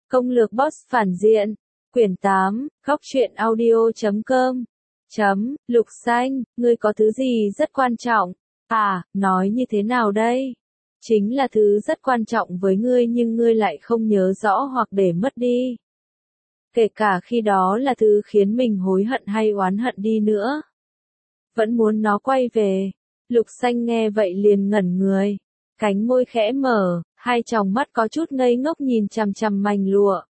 Công lược boss phản diện. Quyển 8, góc truyện audio.com. Lục Xanh, ngươi có thứ gì rất quan trọng? À, nói như thế nào đây? Chính là thứ rất quan trọng với ngươi nhưng ngươi lại không nhớ rõ hoặc để mất đi. Kể cả khi đó là thứ khiến mình hối hận hay oán hận đi nữa. Vẫn muốn nó quay về. Lục Xanh nghe vậy liền ngẩn người. Cánh môi khẽ mở, hai tròng mắt có chút ngây ngốc nhìn chằm chằm mảnh lụa.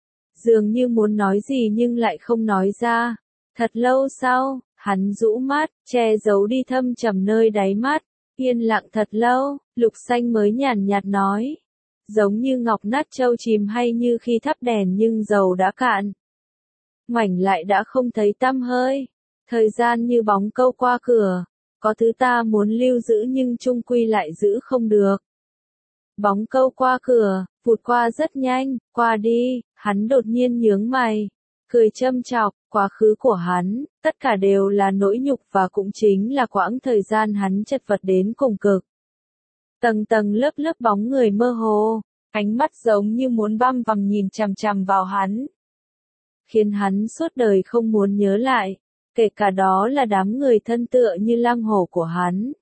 Dường như muốn nói gì nhưng lại không nói ra. Thật lâu sau, hắn rũ mắt, che giấu đi thâm trầm nơi đáy mắt. Yên lặng thật lâu, Lục Xanh mới nhàn nhạt nói. Giống như ngọc nát châu chìm hay như khi thắp đèn nhưng dầu đã cạn. Ngoảnh lại đã không thấy tăm hơi. Thời gian như bóng câu qua cửa. Có thứ ta muốn lưu giữ nhưng chung quy lại giữ không được. Bóng câu qua cửa, vụt qua rất nhanh, qua đi, hắn đột nhiên nhướng mày. Cười châm chọc, quá khứ của hắn, tất cả đều là nỗi nhục và cũng chính là quãng thời gian hắn chật vật đến cùng cực. Tầng tầng lớp lớp bóng người mơ hồ, ánh mắt giống như muốn băm vằm nhìn chằm chằm vào hắn. Khiến hắn suốt đời không muốn nhớ lại, kể cả đó là đám người thân tựa như lang hổ của hắn.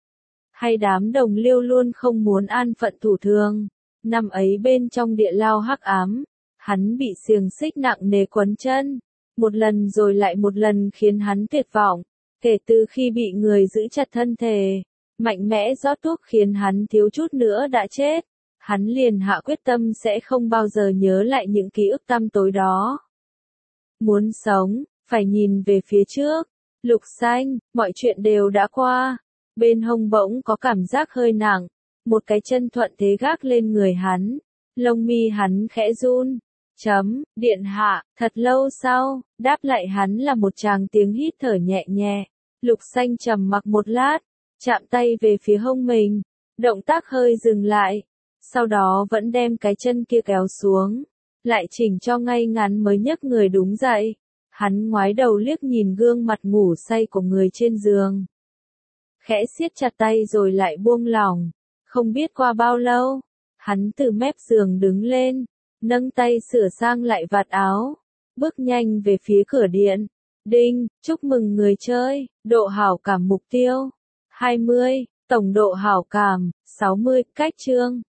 Hay đám đồng liêu luôn không muốn an phận thủ thường. Năm ấy bên trong địa lao hắc ám, hắn bị xiềng xích nặng nề quấn chân. Một lần rồi lại một lần khiến hắn tuyệt vọng. Kể từ khi bị người giữ chặt thân thể, mạnh mẽ rót thuốc khiến hắn thiếu chút nữa đã chết. Hắn liền hạ quyết tâm sẽ không bao giờ nhớ lại những ký ức tăm tối đó. Muốn sống, phải nhìn về phía trước. Lục Xanh, mọi chuyện đều đã qua. Bên hông bỗng có cảm giác hơi nặng. Một cái chân thuận thế gác lên người hắn. Lông mi hắn khẽ run. Điện hạ, thật lâu sau, đáp lại hắn là một tràng tiếng hít thở nhẹ nhẹ. Lục Xanh trầm mặc một lát, chạm tay về phía hông mình. Động tác hơi dừng lại. Sau đó vẫn đem cái chân kia kéo xuống. Lại chỉnh cho ngay ngắn mới nhấc người đúng dậy. Hắn ngoái đầu liếc nhìn gương mặt ngủ say của người trên giường. Khẽ siết chặt tay rồi lại buông lỏng. Không biết qua bao lâu, hắn từ mép giường đứng lên, nâng tay sửa sang lại vạt áo, bước nhanh về phía cửa điện. Đinh, chúc mừng người chơi, độ hảo cảm mục tiêu 20, tổng độ hảo cảm 60, cách chương